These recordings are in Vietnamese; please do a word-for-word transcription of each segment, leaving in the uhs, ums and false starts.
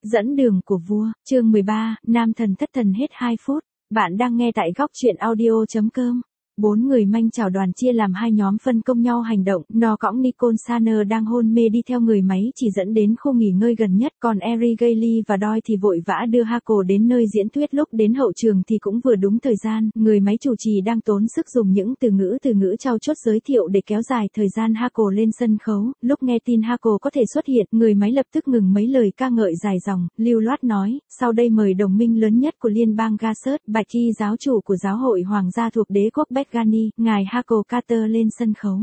Dẫn đường của vua, chương mười ba, nam thần thất thần hết hai phút. Bạn đang nghe tại góc truyện audio.com. Bốn người manh chào đoàn chia làm hai nhóm phân công nhau hành động. Nó cõng Nicole Saner đang hôn mê đi theo người máy chỉ dẫn đến khu nghỉ ngơi gần nhất. Còn Eri Gailey và Doi thì vội vã đưa Hako đến nơi diễn thuyết. Lúc đến hậu trường thì cũng vừa đúng thời gian. Người máy chủ trì đang tốn sức dùng những từ ngữ từ ngữ trau chuốt giới thiệu để kéo dài thời gian Hako lên sân khấu. Lúc nghe tin Hako có thể xuất hiện, người máy lập tức ngừng mấy lời ca ngợi dài dòng, lưu loát nói, sau đây mời đồng minh lớn nhất của liên bang Gasset, Bạch Y giáo chủ của giáo hội hoàng gia thuộc đế quốc Begani, ngài Hako Carter lên sân khấu.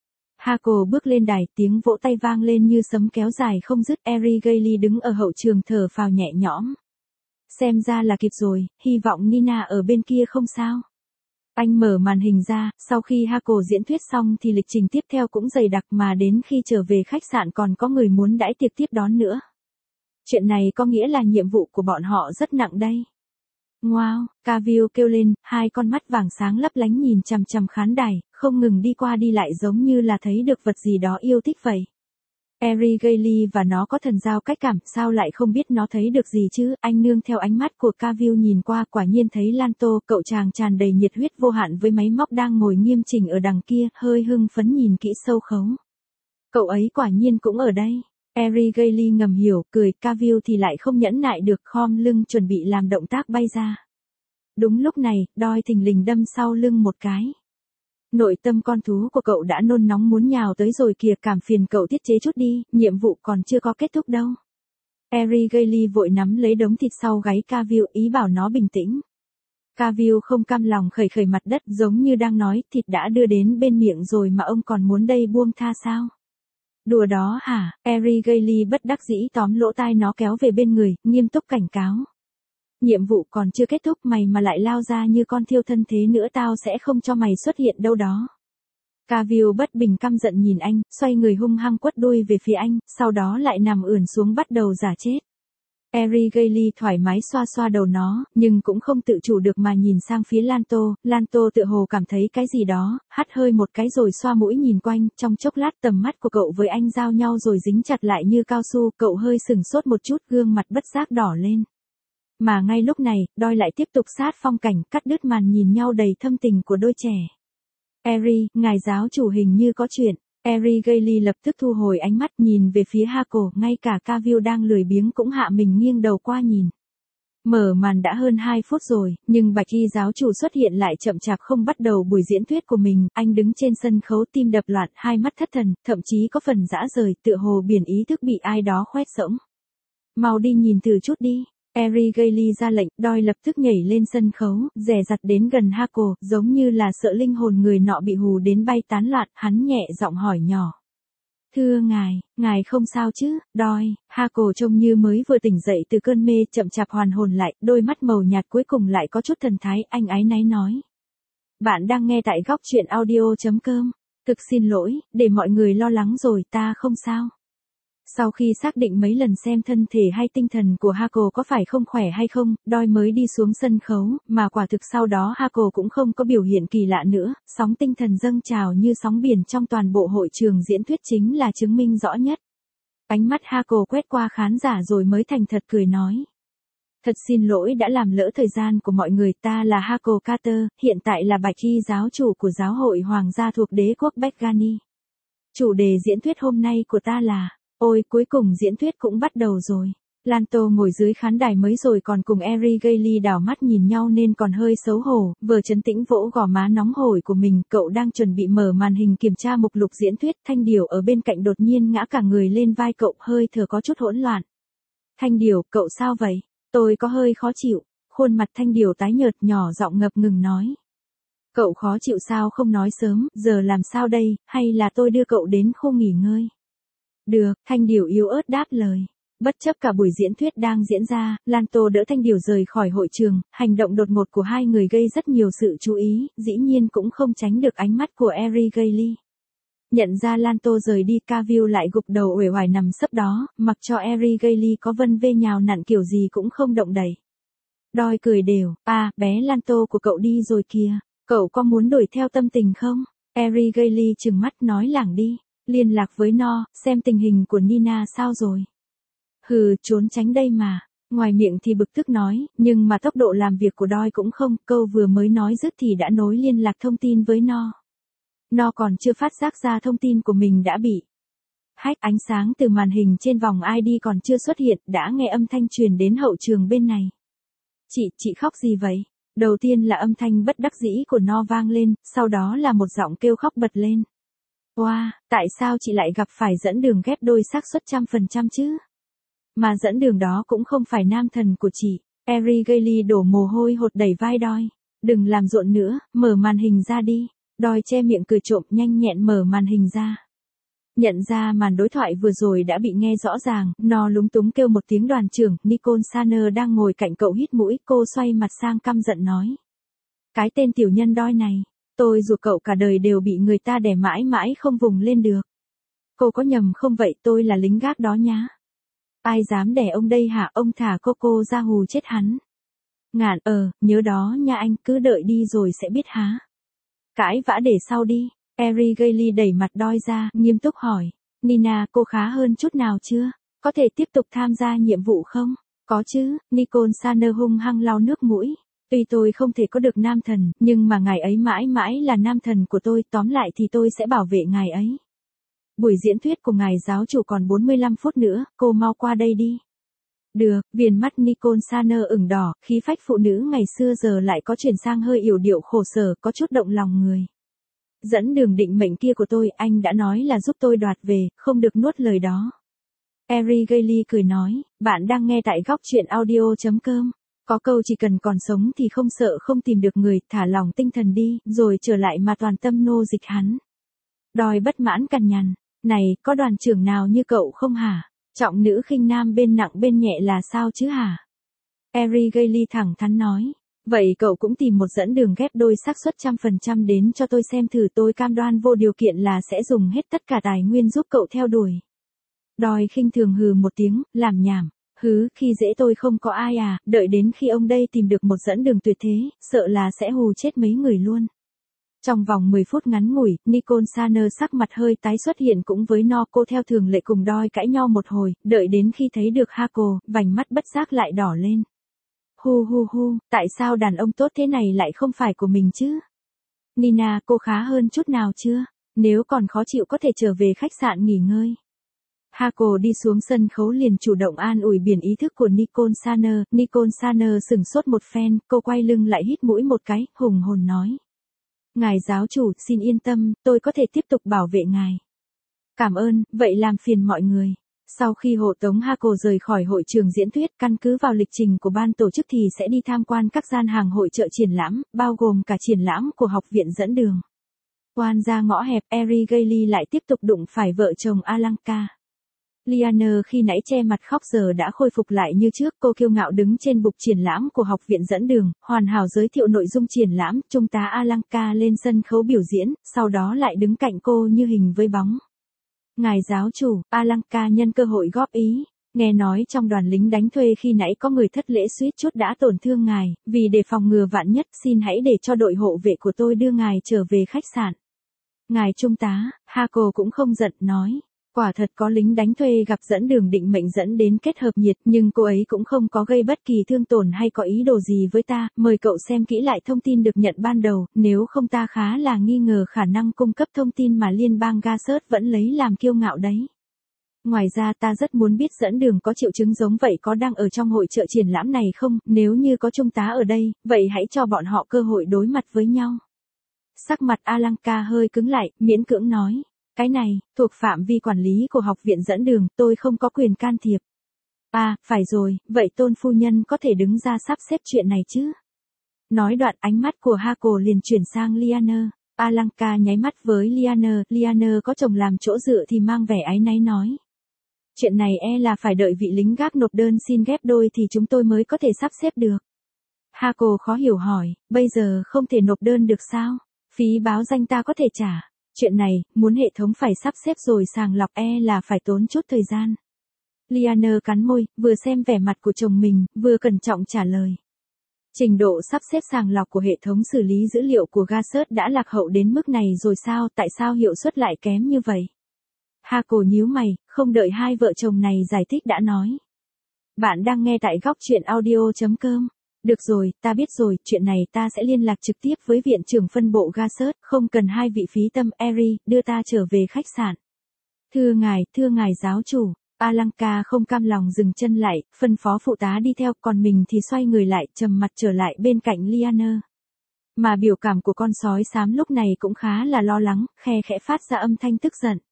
Hako bước lên đài, tiếng vỗ tay vang lên như sấm kéo dài không dứt. Eri Gailey đứng ở hậu trường thở phào nhẹ nhõm. Xem ra là kịp rồi, hy vọng Nina ở bên kia không sao. Anh mở màn hình ra, sau khi Hako diễn thuyết xong thì lịch trình tiếp theo cũng dày đặc, mà đến khi trở về khách sạn còn có người muốn đãi tiệc tiếp đón nữa. Chuyện này có nghĩa là nhiệm vụ của bọn họ rất nặng đây. Wow, Cavill kêu lên, hai con mắt vàng sáng lấp lánh nhìn chằm chằm khán đài, không ngừng đi qua đi lại giống như là thấy được vật gì đó yêu thích vậy. Eri Gailey và nó có thần giao cách cảm, sao lại không biết nó thấy được gì chứ? Anh nương theo ánh mắt của Cavill nhìn qua, quả nhiên thấy Lanto, cậu chàng tràn đầy nhiệt huyết vô hạn với máy móc đang ngồi nghiêm chỉnh ở đằng kia, hơi hưng phấn nhìn kỹ sâu khấu. Cậu ấy quả nhiên cũng ở đây. Eri Gailey ngầm hiểu, cười. Cavill thì lại không nhẫn nại được, khom lưng chuẩn bị làm động tác bay ra. Đúng lúc này, Doi thình lình đâm sau lưng một cái. Nội tâm con thú của cậu đã nôn nóng muốn nhào tới rồi kìa, cảm phiền cậu tiết chế chút đi, nhiệm vụ còn chưa có kết thúc đâu. Eri Gailey vội nắm lấy đống thịt sau gáy Cavill, ý bảo nó bình tĩnh. Cavill không cam lòng khẩy khẩy mặt đất giống như đang nói, thịt đã đưa đến bên miệng rồi mà ông còn muốn đây buông tha sao? Đùa đó hả? Eri Gailey bất đắc dĩ tóm lỗ tai nó kéo về bên người, nghiêm túc cảnh cáo. Nhiệm vụ còn chưa kết thúc, mày mà lại lao ra như con thiêu thân thế nữa tao sẽ không cho mày xuất hiện đâu đó. Cavill bất bình căm giận nhìn anh, xoay người hung hăng quất đuôi về phía anh, sau đó lại nằm ườn xuống bắt đầu giả chết. Eri Gailey thoải mái xoa xoa đầu nó, nhưng cũng không tự chủ được mà nhìn sang phía Lanto. Lanto tựa hồ cảm thấy cái gì đó, hắt hơi một cái rồi xoa mũi nhìn quanh, trong chốc lát tầm mắt của cậu với anh giao nhau rồi dính chặt lại như cao su, cậu hơi sừng sốt một chút, gương mặt bất giác đỏ lên. Mà ngay lúc này, Doi lại tiếp tục sát phong cảnh, cắt đứt màn nhìn nhau đầy thâm tình của đôi trẻ. Eri, ngài giáo chủ hình như có chuyện. Eri Gailey lập tức thu hồi ánh mắt nhìn về phía Hako, ngay cả Cavill đang lười biếng cũng hạ mình nghiêng đầu qua nhìn. Mở màn đã hơn hai phút rồi, nhưng Bạch Y giáo chủ xuất hiện lại chậm chạp không bắt đầu buổi diễn thuyết của mình, anh đứng trên sân khấu tim đập loạn, hai mắt thất thần, thậm chí có phần dã rời, tựa hồ biển ý thức bị ai đó khoét sõng. Mau đi nhìn thử chút đi. Eri Gailey ra lệnh, Doi lập tức nhảy lên sân khấu, dè dặt đến gần Hako, giống như là sợ linh hồn người nọ bị hù đến bay tán loạn, hắn nhẹ giọng hỏi nhỏ. Thưa ngài, ngài không sao chứ? Doi, Hako trông như mới vừa tỉnh dậy từ cơn mê, chậm chạp hoàn hồn lại, đôi mắt màu nhạt cuối cùng lại có chút thần thái, anh áy náy nói. Bạn đang nghe tại góc truyện audio.com. Thực xin lỗi, để mọi người lo lắng rồi, ta không sao. Sau khi xác định mấy lần xem thân thể hay tinh thần của Hako có phải không khỏe hay không, Doi mới đi xuống sân khấu, mà quả thực sau đó Hako cũng không có biểu hiện kỳ lạ nữa, sóng tinh thần dâng trào như sóng biển trong toàn bộ hội trường diễn thuyết chính là chứng minh rõ nhất. Ánh mắt Hako quét qua khán giả rồi mới thành thật cười nói. Thật xin lỗi đã làm lỡ thời gian của mọi người, ta là Hako Carter, hiện tại là Bạch Y giáo chủ của giáo hội hoàng gia thuộc đế quốc Begani. Chủ đề diễn thuyết hôm nay của ta là... Ôi, cuối cùng diễn thuyết cũng bắt đầu rồi. Lanto ngồi dưới khán đài mới rồi còn cùng Eri Gailey đảo mắt nhìn nhau nên còn hơi xấu hổ, vừa trấn tĩnh vỗ gò má nóng hổi của mình, cậu đang chuẩn bị mở màn hình kiểm tra mục lục diễn thuyết, Thanh Điểu ở bên cạnh đột nhiên ngã cả người lên vai cậu, hơi thở có chút hỗn loạn. Thanh Điểu, cậu sao vậy? Tôi có hơi khó chịu. Khuôn mặt Thanh Điểu tái nhợt, nhỏ giọng ngập ngừng nói. Cậu khó chịu sao không nói sớm, giờ làm sao đây, hay là tôi đưa cậu đến khu nghỉ ngơi? Được, Thanh Điểu yếu ớt đáp lời. Bất chấp cả buổi diễn thuyết đang diễn ra, Lanto đỡ Thanh Điểu rời khỏi hội trường, hành động đột ngột của hai người gây rất nhiều sự chú ý, dĩ nhiên cũng không tránh được ánh mắt của Eri Gailey. Nhận ra Lanto rời đi, Cavill lại gục đầu uể oải nằm sấp đó, mặc cho Eri Gailey có vân vê nhào nặn kiểu gì cũng không động đậy. Doi cười đều, à, bé Lanto của cậu đi rồi kìa, cậu có muốn đuổi theo tâm tình không? Eri Gailey trừng mắt nói lảng đi. Liên lạc với nó, xem tình hình của Nina sao rồi. Hừ, trốn tránh đây mà. Ngoài miệng thì bực tức nói, nhưng mà tốc độ làm việc của Doi cũng không, câu vừa mới nói dứt thì đã nối liên lạc thông tin với nó. Nó còn chưa phát giác ra thông tin của mình đã bị hack, ánh sáng từ màn hình trên vòng i đê còn chưa xuất hiện, đã nghe âm thanh truyền đến hậu trường bên này. Chị, chị khóc gì vậy? Đầu tiên là âm thanh bất đắc dĩ của nó vang lên, sau đó là một giọng kêu khóc bật lên. Wow, tại sao chị lại gặp phải dẫn đường ghép đôi xác suất trăm phần trăm chứ? Mà dẫn đường đó cũng không phải nam thần của chị. Eri Gailey đổ mồ hôi hột đẩy vai Doi. Đừng làm rộn nữa, mở màn hình ra đi. Doi che miệng cười trộm, nhanh nhẹn mở màn hình ra. Nhận ra màn đối thoại vừa rồi đã bị nghe rõ ràng, nó lúng túng kêu một tiếng. Đoàn trưởng, Nicole Saner đang ngồi cạnh cậu hít mũi, cô xoay mặt sang căm giận nói. Cái tên tiểu nhân Doi này, tôi ruột cậu cả đời đều bị người ta đè mãi mãi không vùng lên được. Cô có nhầm không vậy, tôi là lính gác đó nhá. Ai dám đè ông đây hả, ông thả cô cô ra hù chết hắn. Ngạn, ờ, nhớ đó nha anh, cứ đợi đi rồi sẽ biết há. Cãi vã để sau đi. Eri Gailey đẩy mặt Doi ra, nghiêm túc hỏi. Nina, cô khá hơn chút nào chưa? Có thể tiếp tục tham gia nhiệm vụ không? Có chứ, Nicole Saner hung hăng lau nước mũi. Tuy tôi không thể có được nam thần, nhưng mà ngài ấy mãi mãi là nam thần của tôi, tóm lại thì tôi sẽ bảo vệ ngài ấy. Buổi diễn thuyết của ngài giáo chủ còn bốn mươi lăm phút nữa, cô mau qua đây đi. Được, viền mắt Nicole Saner ửng đỏ, khí phách phụ nữ ngày xưa giờ lại có chuyển sang hơi yểu điệu khổ sở, có chút động lòng người. Dẫn đường định mệnh kia của tôi, anh đã nói là giúp tôi đoạt về, không được nuốt lời đó. Eri Gailey cười nói, bạn đang nghe tại góc truyện audio chấm com. Có câu chỉ cần còn sống thì không sợ không tìm được người, thả lòng tinh thần đi, rồi trở lại mà toàn tâm nô dịch hắn. Doi bất mãn cằn nhằn, này, có đoàn trưởng nào như cậu không hả? Trọng nữ khinh nam bên nặng bên nhẹ là sao chứ hả? Eri Gailey thẳng thắn nói. Vậy cậu cũng tìm một dẫn đường ghép đôi xác suất trăm phần trăm đến cho tôi xem thử, tôi cam đoan vô điều kiện là sẽ dùng hết tất cả tài nguyên giúp cậu theo đuổi. Doi khinh thường hừ một tiếng, làm nhảm. Hứ, khi dễ tôi không có ai à, đợi đến khi ông đây tìm được một dẫn đường tuyệt thế, sợ là sẽ hù chết mấy người luôn. Trong vòng mười phút ngắn ngủi, Nicole Saner sắc mặt hơi tái xuất hiện cũng với nó, cô theo thường lệ cùng Doi cãi nhau một hồi, đợi đến khi thấy được Hako, vành mắt bất giác lại đỏ lên. Hu hu hu, tại sao đàn ông tốt thế này lại không phải của mình chứ? Nina, cô khá hơn chút nào chưa? Nếu còn khó chịu có thể trở về khách sạn nghỉ ngơi. Hako đi xuống sân khấu liền chủ động an ủi biển ý thức của Nicole Saner. Nicole Saner sửng sốt một phen, cô quay lưng lại hít mũi một cái, hùng hồn nói. Ngài giáo chủ, xin yên tâm, tôi có thể tiếp tục bảo vệ ngài. Cảm ơn, vậy làm phiền mọi người. Sau khi hộ tống Hako rời khỏi hội trường diễn thuyết, căn cứ vào lịch trình của ban tổ chức thì sẽ đi tham quan các gian hàng hội chợ triển lãm, bao gồm cả triển lãm của học viện dẫn đường. Quan ra ngõ hẹp, Eri Gailey lại tiếp tục đụng phải vợ chồng Alanka. Liana khi nãy che mặt khóc giờ đã khôi phục lại như trước, cô kiêu ngạo đứng trên bục triển lãm của học viện dẫn đường, hoàn hảo giới thiệu nội dung triển lãm, trung tá Alanka lên sân khấu biểu diễn, sau đó lại đứng cạnh cô như hình với bóng. Ngài giáo chủ, Alanka nhân cơ hội góp ý, nghe nói trong đoàn lính đánh thuê khi nãy có người thất lễ suýt chút đã tổn thương ngài, vì để phòng ngừa vạn nhất, xin hãy để cho đội hộ vệ của tôi đưa ngài trở về khách sạn. Ngài trung tá, Hako cũng không giận, nói. Quả thật có lính đánh thuê gặp dẫn đường định mệnh dẫn đến kết hợp nhiệt, nhưng cô ấy cũng không có gây bất kỳ thương tổn hay có ý đồ gì với ta, mời cậu xem kỹ lại thông tin được nhận ban đầu, nếu không ta khá là nghi ngờ khả năng cung cấp thông tin mà liên bang Gassert vẫn lấy làm kiêu ngạo đấy. Ngoài ra ta rất muốn biết dẫn đường có triệu chứng giống vậy có đang ở trong hội chợ triển lãm này không, nếu như có trung tá ở đây, vậy hãy cho bọn họ cơ hội đối mặt với nhau. Sắc mặt Alanka hơi cứng lại, miễn cưỡng nói. Cái này, thuộc phạm vi quản lý của học viện dẫn đường, tôi không có quyền can thiệp. À, phải rồi, vậy tôn phu nhân có thể đứng ra sắp xếp chuyện này chứ? Nói đoạn ánh mắt của Hako liền chuyển sang Liana. Alanka nháy mắt với Liana, Liana có chồng làm chỗ dựa thì mang vẻ áy náy nói. Chuyện này e là phải đợi vị lính gác nộp đơn xin ghép đôi thì chúng tôi mới có thể sắp xếp được. Hako khó hiểu hỏi, bây giờ không thể nộp đơn được sao? Phí báo danh ta có thể trả. Chuyện này, muốn hệ thống phải sắp xếp rồi sàng lọc e là phải tốn chút thời gian. Liana cắn môi, vừa xem vẻ mặt của chồng mình, vừa cẩn trọng trả lời. Trình độ sắp xếp sàng lọc của hệ thống xử lý dữ liệu của Gassert đã lạc hậu đến mức này rồi sao, tại sao hiệu suất lại kém như vậy? Hako nhíu mày, không đợi hai vợ chồng này giải thích đã nói. Bạn đang nghe tại góc chuyện audio chấm com. Được rồi, ta biết rồi, chuyện này ta sẽ liên lạc trực tiếp với viện trưởng phân bộ Gassert, không cần hai vị phí tâm, Eri, đưa ta trở về khách sạn. Thưa ngài, thưa ngài giáo chủ. Alanka không cam lòng dừng chân lại, phân phó phụ tá đi theo, còn mình thì xoay người lại, trầm mặt trở lại bên cạnh Liana. Mà biểu cảm của con sói xám lúc này cũng khá là lo lắng, khe khẽ phát ra âm thanh tức giận.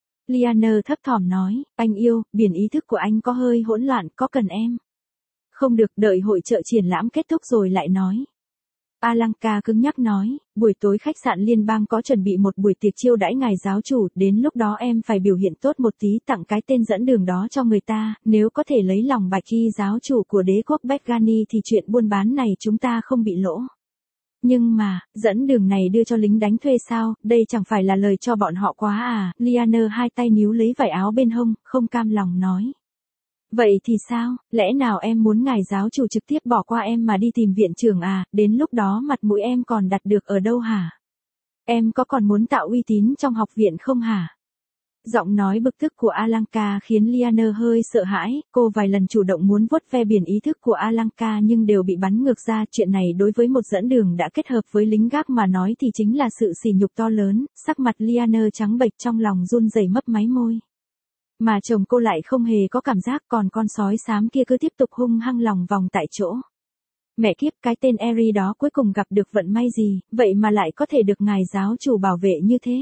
Liana thấp thỏm nói, anh yêu, biển ý thức của anh có hơi hỗn loạn, có cần em? Không được, đợi hội chợ triển lãm kết thúc rồi lại nói. Alanka cứng nhắc nói, buổi tối khách sạn liên bang có chuẩn bị một buổi tiệc chiêu đãi ngài giáo chủ, đến lúc đó em phải biểu hiện tốt một tí, tặng cái tên dẫn đường đó cho người ta, nếu có thể lấy lòng Bạch Y giáo chủ của đế quốc Begani thì chuyện buôn bán này chúng ta không bị lỗ. Nhưng mà, dẫn đường này đưa cho lính đánh thuê sao, đây chẳng phải là lời cho bọn họ quá à, Liana hai tay níu lấy vải áo bên hông, không cam lòng nói. Vậy thì sao, lẽ nào em muốn ngài giáo chủ trực tiếp bỏ qua em mà đi tìm viện trưởng à, đến lúc đó mặt mũi em còn đặt được ở đâu hả? Em có còn muốn tạo uy tín trong học viện không hả? Giọng nói bực tức của Alanka khiến Liana hơi sợ hãi, cô vài lần chủ động muốn vuốt ve biển ý thức của Alanka nhưng đều bị bắn ngược ra, chuyện này đối với một dẫn đường đã kết hợp với lính gác mà nói thì chính là sự sỉ nhục to lớn, sắc mặt Liana trắng bệch trong lòng run rẩy mấp máy môi. Mà chồng cô lại không hề có cảm giác, còn con sói xám kia cứ tiếp tục hung hăng lòng vòng tại chỗ. Mẹ kiếp, cái tên Eri đó cuối cùng gặp được vận may gì, vậy mà lại có thể được ngài giáo chủ bảo vệ như thế.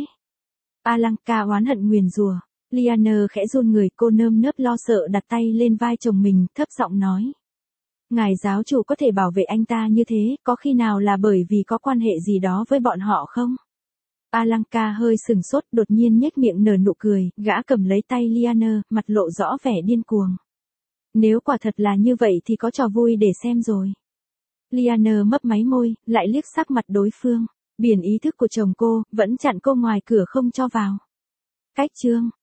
Alanka oán hận nguyền rủa. Liana khẽ run người, cô nơm nớp lo sợ đặt tay lên vai chồng mình, thấp giọng nói. Ngài giáo chủ có thể bảo vệ anh ta như thế, có khi nào là bởi vì có quan hệ gì đó với bọn họ không? Alanka hơi sừng sốt, đột nhiên nhếch miệng nở nụ cười, gã cầm lấy tay Liana, mặt lộ rõ vẻ điên cuồng. Nếu quả thật là như vậy thì có trò vui để xem rồi. Liana mấp máy môi, lại liếc sắc mặt đối phương. Biển ý thức của chồng cô, vẫn chặn cô ngoài cửa không cho vào. Cách chương.